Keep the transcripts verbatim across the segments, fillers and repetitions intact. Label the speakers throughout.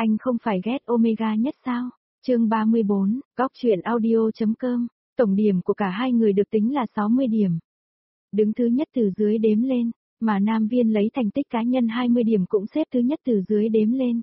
Speaker 1: Anh không phải ghét Omega nhất sao? Chương ba mươi bốn, góc truyện audio.com, tổng điểm của cả hai người được tính là sáu mươi điểm. Đứng thứ nhất từ dưới đếm lên, mà Nam Viên lấy thành tích cá nhân hai mươi điểm cũng xếp thứ nhất từ dưới đếm lên.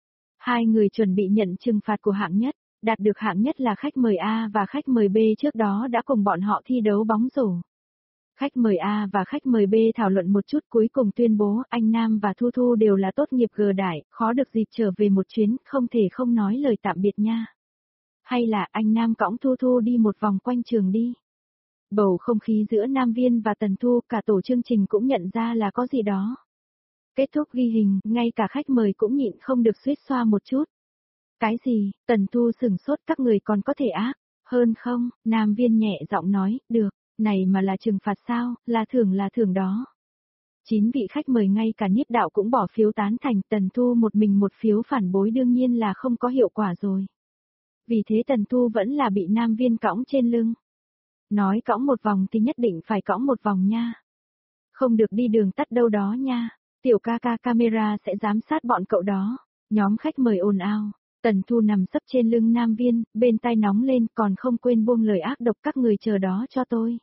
Speaker 1: Hai người chuẩn bị nhận trừng phạt của hạng nhất, đạt được hạng nhất là khách mời A và khách mời B trước đó đã cùng bọn họ thi đấu bóng rổ. Khách mời A và khách mời B thảo luận một chút cuối cùng tuyên bố anh Nam và Thu Thu đều là tốt nghiệp G Đại, khó được dịp trở về một chuyến, không thể không nói lời tạm biệt nha. Hay là anh Nam cõng Thu Thu đi một vòng quanh trường đi. Bầu không khí giữa Nam Viên và Tần Thu cả tổ chương trình cũng nhận ra là có gì đó. Kết thúc ghi hình, ngay cả khách mời cũng nhịn không được suýt xoa một chút. Cái gì, Tần Thu sửng sốt các người còn có thể ác, hơn không, Nam Viên nhẹ giọng nói, được. Này mà là trừng phạt sao, là thưởng là thưởng đó. Chín vị khách mời ngay cả Niếp Đạo cũng bỏ phiếu tán thành, Tần Thu một mình một phiếu phản bối đương nhiên là không có hiệu quả rồi. Vì thế Tần Thu vẫn là bị Nam Viên cõng trên lưng. Nói cõng một vòng thì nhất định phải cõng một vòng nha. Không được đi đường tắt đâu đó nha, tiểu ca ca camera sẽ giám sát bọn cậu đó. Nhóm khách mời ồn ào. Tần Thu nằm sấp trên lưng Nam Viên, bên tai nóng lên còn không quên buông lời ác độc các người chờ đó cho tôi.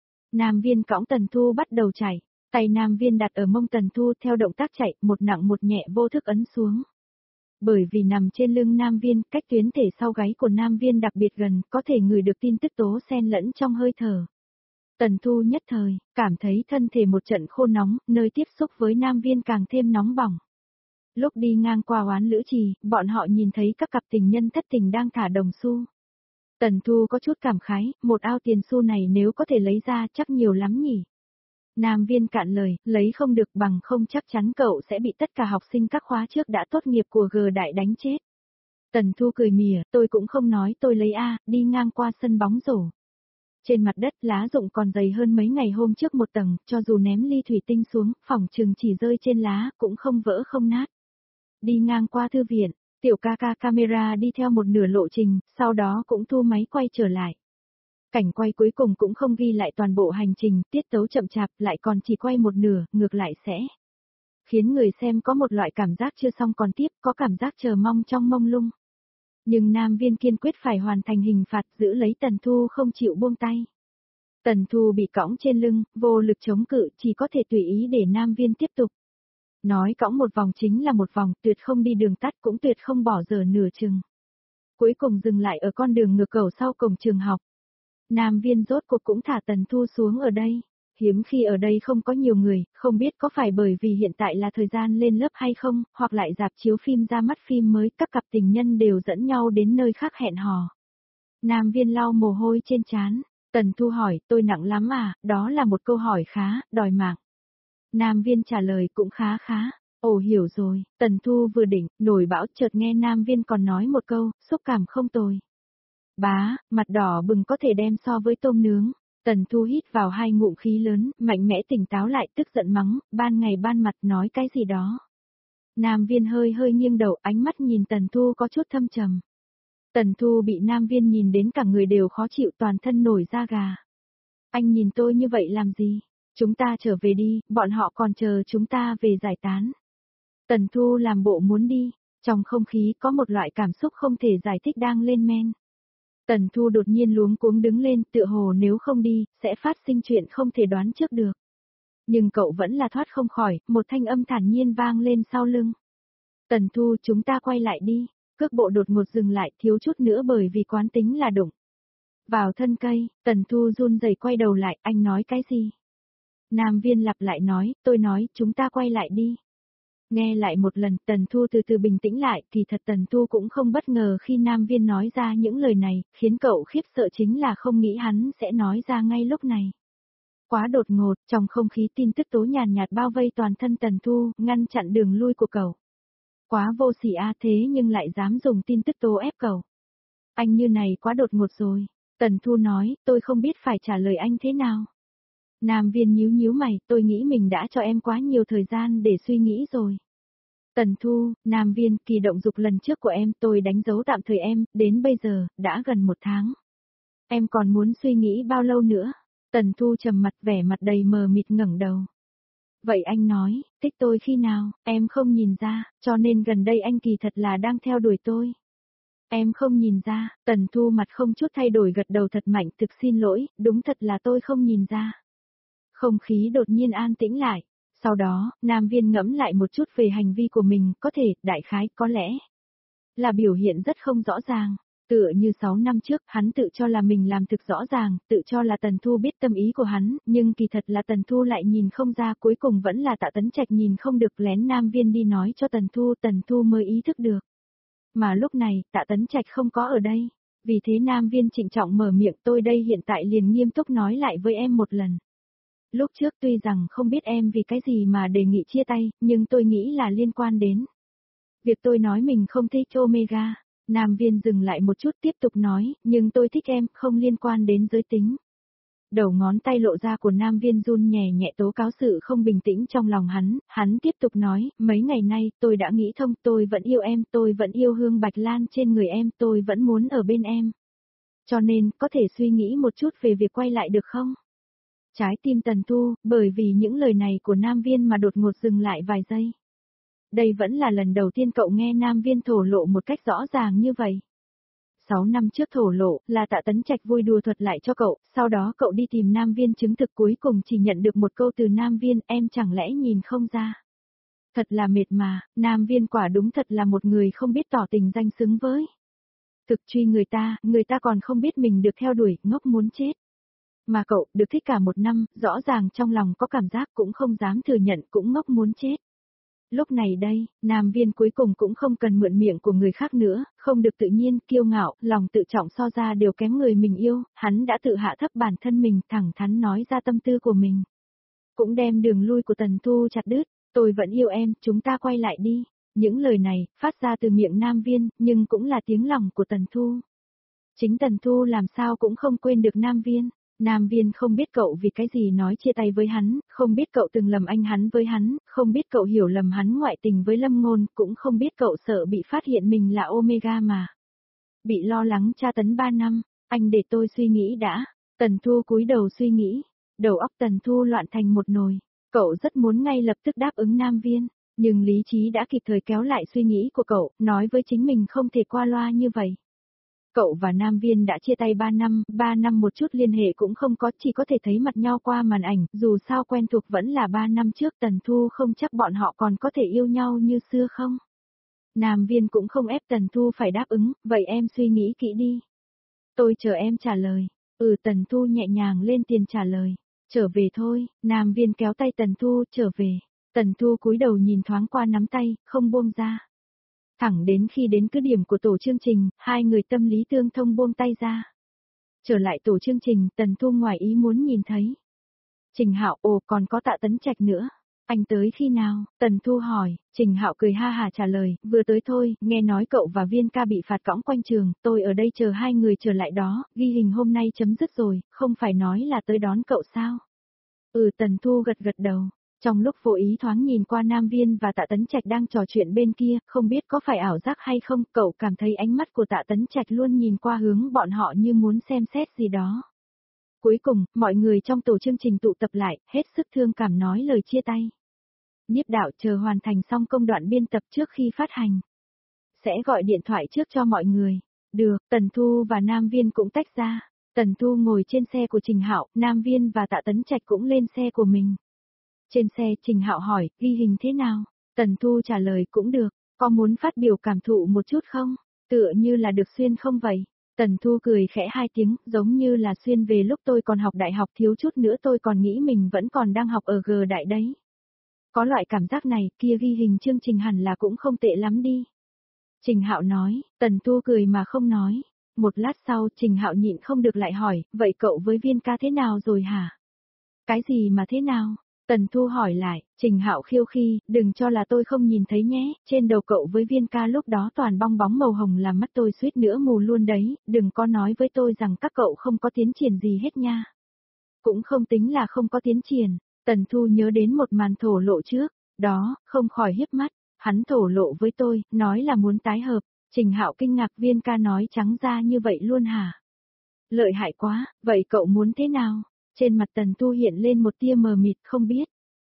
Speaker 1: Nam Viên cõng Tần Thu bắt đầu chạy, tay Nam Viên đặt ở mông Tần Thu theo động tác chạy, một nặng một nhẹ vô thức ấn xuống. Bởi vì nằm trên lưng Nam Viên, cách tuyến thể sau gáy của Nam Viên đặc biệt gần, có thể ngửi được tin tức tố xen lẫn trong hơi thở. Tần Thu nhất thời, cảm thấy thân thể một trận khô nóng, nơi tiếp xúc với Nam Viên càng thêm nóng bỏng. Lúc đi ngang qua Oán Lữ Trì, bọn họ nhìn thấy các cặp tình nhân thất tình đang thả đồng xu. Tần Thu có chút cảm khái, một ao tiền xu này nếu có thể lấy ra chắc nhiều lắm nhỉ. Nam Viên cạn lời, lấy không được bằng không chắc chắn cậu sẽ bị tất cả học sinh các khóa trước đã tốt nghiệp của G Đại đánh chết. Tần Thu cười mỉa, tôi cũng không nói tôi lấy A, đi ngang qua sân bóng rổ. Trên mặt đất lá rụng còn dày hơn mấy ngày hôm trước một tầng, cho dù ném ly thủy tinh xuống, phỏng chừng chỉ rơi trên lá, cũng không vỡ không nát. Đi ngang qua thư viện, tiểu ca ca camera đi theo một nửa lộ trình, sau đó cũng thu máy quay trở lại. Cảnh quay cuối cùng cũng không ghi lại toàn bộ hành trình, tiết tấu chậm chạp lại còn chỉ quay một nửa, ngược lại sẽ khiến người xem có một loại cảm giác chưa xong còn tiếp, có cảm giác chờ mong trong mông lung. Nhưng Nam Viên kiên quyết phải hoàn thành hình phạt, giữ lấy Tần Thu không chịu buông tay. Tần Thu bị cõng trên lưng, vô lực chống cự, chỉ có thể tùy ý để Nam Viên tiếp tục. Nói cõng một vòng chính là một vòng, tuyệt không đi đường tắt cũng tuyệt không bỏ dở nửa chừng. Cuối cùng dừng lại ở con đường ngược cầu sau cổng trường học. Nam Viên rốt cuộc cũng thả Tần Thu xuống ở đây. Hiếm khi ở đây không có nhiều người, không biết có phải bởi vì hiện tại là thời gian lên lớp hay không, hoặc lại rạp chiếu phim ra mắt phim mới, các cặp tình nhân đều dẫn nhau đến nơi khác hẹn hò. Nam Viên lau mồ hôi trên trán. Tần Thu hỏi, tôi nặng lắm à, đó là một câu hỏi khá, đòi mạng. Nam Viên trả lời cũng khá khá. Ồ hiểu rồi, Tần Thu vừa đỉnh, nổi bão chợt nghe Nam Viên còn nói một câu, xúc cảm không tồi. Bá, mặt đỏ bừng có thể đem so với tôm nướng. Tần Thu hít vào hai ngụm khí lớn, mạnh mẽ tỉnh táo lại tức giận mắng, ban ngày ban mặt nói cái gì đó. Nam Viên hơi hơi nghiêng đầu, ánh mắt nhìn Tần Thu có chút thâm trầm. Tần Thu bị Nam Viên nhìn đến cả người đều khó chịu, toàn thân nổi da gà. Anh nhìn tôi như vậy làm gì? Chúng ta trở về đi, bọn họ còn chờ chúng ta về giải tán. Tần Thu làm bộ muốn đi, trong không khí có một loại cảm xúc không thể giải thích đang lên men. Tần Thu đột nhiên luống cuống đứng lên, tựa hồ nếu không đi, sẽ phát sinh chuyện không thể đoán trước được. Nhưng cậu vẫn là thoát không khỏi, một thanh âm thản nhiên vang lên sau lưng. Tần Thu, chúng ta quay lại đi, cước bộ đột ngột dừng lại, thiếu chút nữa bởi vì quán tính là đụng vào thân cây. Tần Thu run rẩy quay đầu lại, anh nói cái gì? Nam Viên lặp lại nói, tôi nói, chúng ta quay lại đi. Nghe lại một lần, Tần Thu từ từ bình tĩnh lại, kỳ thật Tần Thu cũng không bất ngờ khi Nam Viên nói ra những lời này, khiến cậu khiếp sợ chính là không nghĩ hắn sẽ nói ra ngay lúc này. Quá đột ngột, trong không khí tin tức tố nhàn nhạt bao vây toàn thân Tần Thu, ngăn chặn đường lui của cậu. Quá vô sỉ a thế nhưng lại dám dùng tin tức tố ép cậu. Anh như này quá đột ngột rồi. Tần Thu nói, tôi không biết phải trả lời anh thế nào. Nam Viên nhíu nhíu mày, tôi nghĩ mình đã cho em quá nhiều thời gian để suy nghĩ rồi. Tần Thu, Nam Viên, kỳ động dục lần trước của em tôi đánh dấu tạm thời em, đến bây giờ, đã gần một tháng. Em còn muốn suy nghĩ bao lâu nữa? Tần Thu trầm mặt vẻ mặt đầy mờ mịt ngẩng đầu. Vậy anh nói, thích tôi khi nào, em không nhìn ra, cho nên gần đây anh kỳ thật là đang theo đuổi tôi. Em không nhìn ra, Tần Thu mặt không chút thay đổi gật đầu thật mạnh, thực xin lỗi, đúng thật là tôi không nhìn ra. Không khí đột nhiên an tĩnh lại. Sau đó, Nam Viên ngẫm lại một chút về hành vi của mình, có thể, đại khái, có lẽ là biểu hiện rất không rõ ràng. Tựa như sáu năm trước, hắn tự cho là mình làm thực rõ ràng, tự cho là Tần Thu biết tâm ý của hắn, nhưng kỳ thật là Tần Thu lại nhìn không ra, cuối cùng vẫn là Tạ Tấn Trạch nhìn không được, lén Nam Viên đi nói cho Tần Thu, Tần Thu mới ý thức được. Mà lúc này, Tạ Tấn Trạch không có ở đây. Vì thế Nam Viên trịnh trọng mở miệng, tôi đây hiện tại liền nghiêm túc nói lại với em một lần. Lúc trước tuy rằng không biết em vì cái gì mà đề nghị chia tay, nhưng tôi nghĩ là liên quan đến việc tôi nói mình không thích Omega. Nam Viên dừng lại một chút tiếp tục nói, nhưng tôi thích em, không liên quan đến giới tính. Đầu ngón tay lộ ra của Nam Viên run nhẹ nhẹ tố cáo sự không bình tĩnh trong lòng hắn, hắn tiếp tục nói, mấy ngày nay tôi đã nghĩ thông, tôi vẫn yêu em, tôi vẫn yêu hương bạch lan trên người em, tôi vẫn muốn ở bên em. Cho nên, có thể suy nghĩ một chút về việc quay lại được không? Trái tim Tần Thu, bởi vì những lời này của Nam Viên mà đột ngột dừng lại vài giây. Đây vẫn là lần đầu tiên cậu nghe Nam Viên thổ lộ một cách rõ ràng như vậy. Sáu năm trước thổ lộ, là Tạ Tấn Trạch vui đùa thuật lại cho cậu, sau đó cậu đi tìm Nam Viên chứng thực cuối cùng chỉ nhận được một câu từ Nam Viên, em chẳng lẽ nhìn không ra. Thật là mệt mà, Nam Viên quả đúng thật là một người không biết tỏ tình danh xứng với. Thực truy người ta, người ta còn không biết mình được theo đuổi, ngốc muốn chết. Mà cậu, được thích cả một năm, rõ ràng trong lòng có cảm giác cũng không dám thừa nhận, cũng ngốc muốn chết. Lúc này đây, Nam Viên cuối cùng cũng không cần mượn miệng của người khác nữa, không được tự nhiên, kiêu ngạo, lòng tự trọng so ra đều kém người mình yêu, hắn đã tự hạ thấp bản thân mình, thẳng thắn nói ra tâm tư của mình. Cũng đem đường lui của Tần Thu chặt đứt, tôi vẫn yêu em, chúng ta quay lại đi. Những lời này, phát ra từ miệng Nam Viên, nhưng cũng là tiếng lòng của Tần Thu. Chính Tần Thu làm sao cũng không quên được Nam Viên. Nam Viên không biết cậu vì cái gì nói chia tay với hắn, không biết cậu từng lầm anh hắn với hắn, không biết cậu hiểu lầm hắn ngoại tình với Lâm Ngôn, cũng không biết cậu sợ bị phát hiện mình là Omega mà. Bị lo lắng tra tấn ba năm, anh để tôi suy nghĩ đã. Tần Thu cúi đầu suy nghĩ, đầu óc Tần Thu loạn thành một nồi. Cậu rất muốn ngay lập tức đáp ứng Nam Viên, nhưng lý trí đã kịp thời kéo lại suy nghĩ của cậu, nói với chính mình không thể qua loa như vậy. Cậu và Nam Viên đã chia tay ba năm, ba năm một chút liên hệ cũng không có, chỉ có thể thấy mặt nhau qua màn ảnh, dù sao quen thuộc vẫn là ba năm trước, Tần Thu không chắc bọn họ còn có thể yêu nhau như xưa không. Nam Viên cũng không ép Tần Thu phải đáp ứng, vậy em suy nghĩ kỹ đi. Tôi chờ em trả lời. Ừ, Tần Thu nhẹ nhàng lên tiền trả lời. Trở về thôi, Nam Viên kéo tay Tần Thu, trở về. Tần Thu cúi đầu nhìn thoáng qua nắm tay, không buông ra. Thẳng đến khi đến cứ điểm của tổ chương trình, hai người tâm lý tương thông buông tay ra. Trở lại tổ chương trình, Tần Thu ngoài ý muốn nhìn thấy. Trình Hạo, ồ còn có Tạ Tấn Trạch nữa. Anh tới khi nào? Tần Thu hỏi, Trình Hạo cười ha hà trả lời, vừa tới thôi, nghe nói cậu và Viên ca bị phạt cõng quanh trường, tôi ở đây chờ hai người trở lại đó, ghi hình hôm nay chấm dứt rồi, không phải nói là tới đón cậu sao? Ừ, Tần Thu gật gật đầu. Trong lúc vô ý thoáng nhìn qua Nam Viên và Tạ Tấn Trạch đang trò chuyện bên kia, không biết có phải ảo giác hay không, cậu cảm thấy ánh mắt của Tạ Tấn Trạch luôn nhìn qua hướng bọn họ như muốn xem xét gì đó. Cuối cùng, mọi người trong tổ chương trình tụ tập lại, hết sức thương cảm nói lời chia tay. Nhiếp đạo chờ hoàn thành xong công đoạn biên tập trước khi phát hành. Sẽ gọi điện thoại trước cho mọi người. Được, Tần Thu và Nam Viên cũng tách ra. Tần Thu ngồi trên xe của Trình Hạo, Nam Viên và Tạ Tấn Trạch cũng lên xe của mình. Trên xe, Trình Hạo hỏi, ghi hình thế nào? Tần Thu trả lời, cũng được, có muốn phát biểu cảm thụ một chút không? Tựa như là được xuyên không vậy? Tần Thu cười khẽ hai tiếng, giống như là xuyên về lúc tôi còn học đại học, thiếu chút nữa tôi còn nghĩ mình vẫn còn đang học ở G đại đấy. Có loại cảm giác này, kia ghi hình chương trình hẳn là cũng không tệ lắm đi. Trình Hạo nói, Tần Thu cười mà không nói. Một lát sau, Trình Hạo nhịn không được lại hỏi, vậy cậu với Viên ca thế nào rồi hả? Cái gì mà thế nào? Tần Thu hỏi lại, Trình Hạo khiêu khi, đừng cho là tôi không nhìn thấy nhé, trên đầu cậu với Viên ca lúc đó toàn bong bóng màu hồng làm mắt tôi suýt nữa mù luôn đấy, đừng có nói với tôi rằng các cậu không có tiến triển gì hết nha. Cũng không tính là không có tiến triển, Tần Thu nhớ đến một màn thổ lộ trước, đó, không khỏi hiếp mắt, hắn thổ lộ với tôi, nói là muốn tái hợp, Trình Hạo kinh ngạc, Viên ca nói trắng ra như vậy luôn hả? Lợi hại quá, vậy cậu muốn thế nào? Trên mặt Tần Thu hiện lên một tia mờ mịt không biết.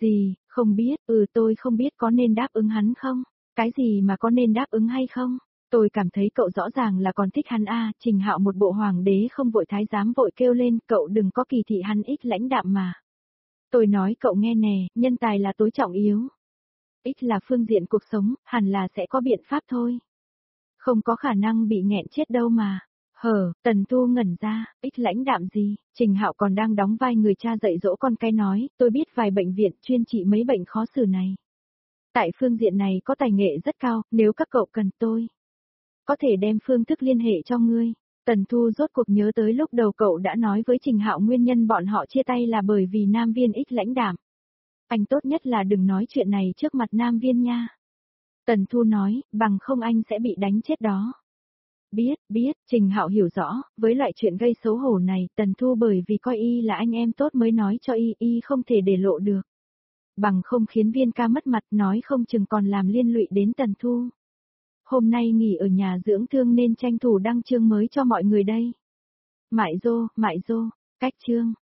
Speaker 1: Gì, không biết, ừ tôi không biết có nên đáp ứng hắn không? Cái gì mà có nên đáp ứng hay không? Tôi cảm thấy cậu rõ ràng là còn thích hắn a. Trình Hạo một bộ hoàng đế không vội thái giám vội kêu lên, cậu đừng có kỳ thị hắn ít lãnh đạm mà. Tôi nói cậu nghe nè, nhân tài là tối trọng yếu. Ít là phương diện cuộc sống, hẳn là sẽ có biện pháp thôi. Không có khả năng bị nghẹn chết đâu mà. Hờ, Tần Thu ngẩn ra, ít lãnh đạm gì, Trình Hạo còn đang đóng vai người cha dạy dỗ con cái nói, tôi biết vài bệnh viện chuyên trị mấy bệnh khó xử này. Tại phương diện này có tài nghệ rất cao, nếu các cậu cần tôi. Có thể đem phương thức liên hệ cho ngươi. Tần Thu rốt cuộc nhớ tới lúc đầu cậu đã nói với Trình Hạo nguyên nhân bọn họ chia tay là bởi vì Nam Viên ít lãnh đạm. Anh tốt nhất là đừng nói chuyện này trước mặt Nam Viên nha. Tần Thu nói, bằng không anh sẽ bị đánh chết đó. Biết, biết, Trình Hạo hiểu rõ, với loại chuyện gây xấu hổ này, Tần Thu bởi vì coi y là anh em tốt mới nói cho y, y không thể để lộ được. Bằng không khiến Viên ca mất mặt nói không chừng còn làm liên lụy đến Tần Thu. Hôm nay nghỉ ở nhà dưỡng thương nên tranh thủ đăng chương mới cho mọi người đây. Mại Dô, Mại Dô, cách chương.